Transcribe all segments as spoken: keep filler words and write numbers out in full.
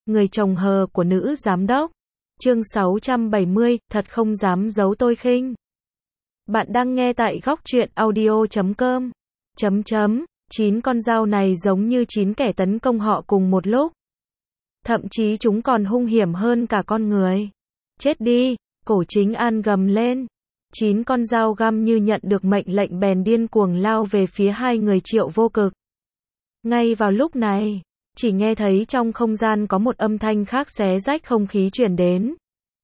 Người chồng hờ của nữ giám đốc. Chương sáu trăm bảy mươi, thật không dám giấu tôi khinh. Bạn đang nghe tại góc truyện audio chấm com. Chấm chấm, chín con dao này giống như chín kẻ tấn công họ cùng một lúc. Thậm chí chúng còn hung hiểm hơn cả con người. Chết đi, Cổ Chính An gầm lên. Chín con dao găm như nhận được mệnh lệnh bèn điên cuồng lao về phía hai người Triệu Vô Cực. Ngay vào lúc này, chỉ nghe thấy trong không gian có một âm thanh khác xé rách không khí truyền đến.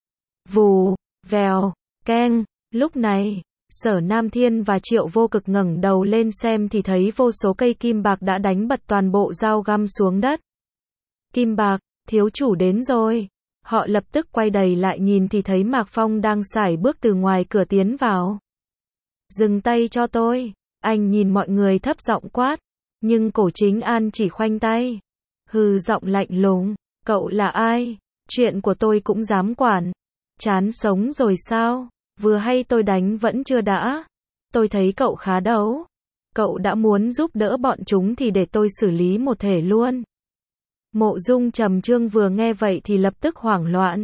Vù, vèo, keng. Lúc này, Sở Nam Thiên và Triệu Vô Cực ngẩng đầu lên xem thì thấy vô số cây kim bạc đã đánh bật toàn bộ dao găm xuống đất. Kim bạc, thiếu chủ đến rồi. Họ lập tức quay đầy lại nhìn thì thấy Mạc Phong đang sải bước từ ngoài cửa tiến vào. Dừng tay cho tôi. Anh nhìn mọi người thấp giọng quát. Nhưng Cổ Chính An chỉ khoanh tay. Hừ, giọng lạnh lùng. Cậu là ai? Chuyện của tôi cũng dám quản. Chán sống rồi sao? Vừa hay tôi đánh vẫn chưa đã. Tôi thấy cậu khá đấu. Cậu đã muốn giúp đỡ bọn chúng thì để tôi xử lý một thể luôn. Mộ Dung Trầm Trương vừa nghe vậy thì lập tức hoảng loạn.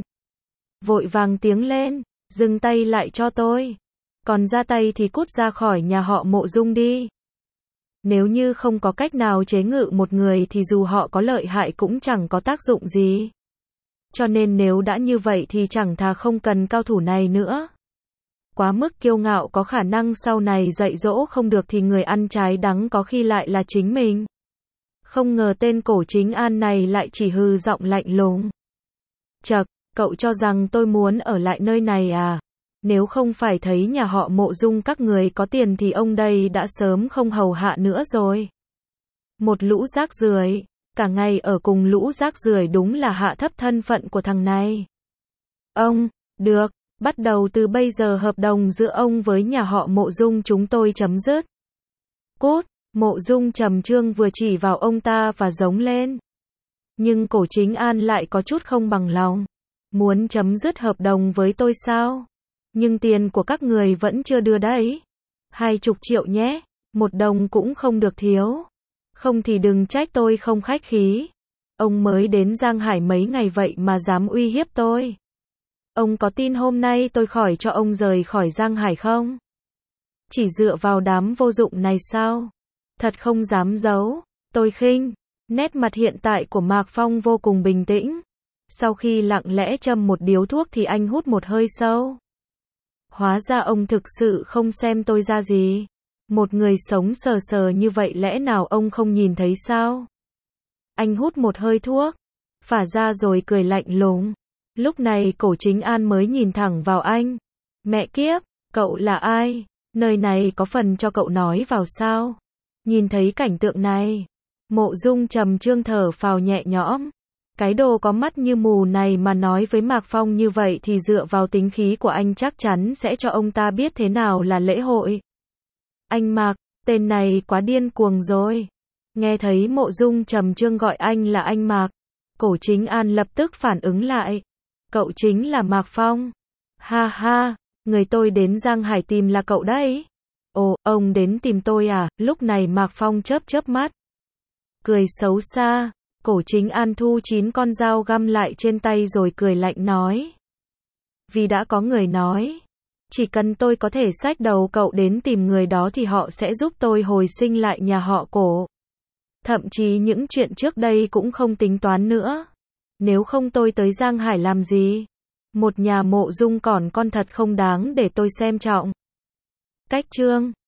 Vội vàng tiếng lên. Dừng tay lại cho tôi. Còn ra tay thì cút ra khỏi nhà họ Mộ Dung đi. Nếu như không có cách nào chế ngự một người thì dù họ có lợi hại cũng chẳng có tác dụng gì. Cho nên nếu đã như vậy thì chẳng thà không cần cao thủ này nữa. Quá mức kiêu ngạo có khả năng sau này dạy dỗ không được thì người ăn trái đắng có khi lại là chính mình. Không ngờ tên Cổ Chính An này lại chỉ hừ giọng lạnh lùng. Chậc, cậu cho rằng tôi muốn ở lại nơi này à? Nếu không phải thấy nhà họ Mộ Dung các người có tiền thì ông đây đã sớm không hầu hạ nữa rồi. Một lũ rác rưởi, cả ngày ở cùng lũ rác rưởi đúng là hạ thấp thân phận của thằng này. Ông, được, bắt đầu từ bây giờ hợp đồng giữa ông với nhà họ Mộ Dung chúng tôi chấm dứt. Cút, Mộ Dung Trầm Trương vừa chỉ vào ông ta và giống lên. Nhưng Cổ Chính An lại có chút không bằng lòng. Muốn chấm dứt hợp đồng với tôi sao? Nhưng tiền của các người vẫn chưa đưa đấy. Hai chục triệu nhé, một đồng cũng không được thiếu. Không thì đừng trách tôi không khách khí. Ông mới đến Giang Hải mấy ngày vậy mà dám uy hiếp tôi. Ông có tin hôm nay tôi khỏi cho ông rời khỏi Giang Hải không? Chỉ dựa vào đám vô dụng này sao? Thật không dám giấu, tôi khinh. Nét mặt hiện tại của Mạc Phong vô cùng bình tĩnh. Sau khi lặng lẽ châm một điếu thuốc thì anh hút một hơi sâu. Hóa ra ông thực sự không xem tôi ra gì. Một người sống sờ sờ như vậy lẽ nào ông không nhìn thấy sao? Anh hút một hơi thuốc, phả ra rồi cười lạnh lùng. Lúc này Cổ Chính An mới nhìn thẳng vào anh. Mẹ kiếp, cậu là ai? Nơi này có phần cho cậu nói vào sao? Nhìn thấy cảnh tượng này, Mộ Dung Trầm Trương thở phào nhẹ nhõm. Cái đồ có mắt như mù này mà nói với Mạc Phong như vậy thì dựa vào tính khí của anh chắc chắn sẽ cho ông ta biết thế nào là lễ hội. Anh Mạc, tên này quá điên cuồng rồi. Nghe thấy Mộ Dung Trầm Trương gọi anh là anh Mạc, Cổ Chính An lập tức phản ứng lại. Cậu chính là Mạc Phong. Ha ha, người tôi đến Giang Hải tìm là cậu đấy. Ồ, ông đến tìm tôi à? Lúc này Mạc Phong chớp chớp mắt. Cười xấu xa. Cổ Chính An thu chín con dao găm lại trên tay rồi cười lạnh nói. Vì đã có người nói, chỉ cần tôi có thể xách đầu cậu đến tìm người đó thì họ sẽ giúp tôi hồi sinh lại nhà họ Cổ. Thậm chí những chuyện trước đây cũng không tính toán nữa. Nếu không tôi tới Giang Hải làm gì? Một nhà Mộ Dung còn con thật không đáng để tôi xem trọng. Cách chương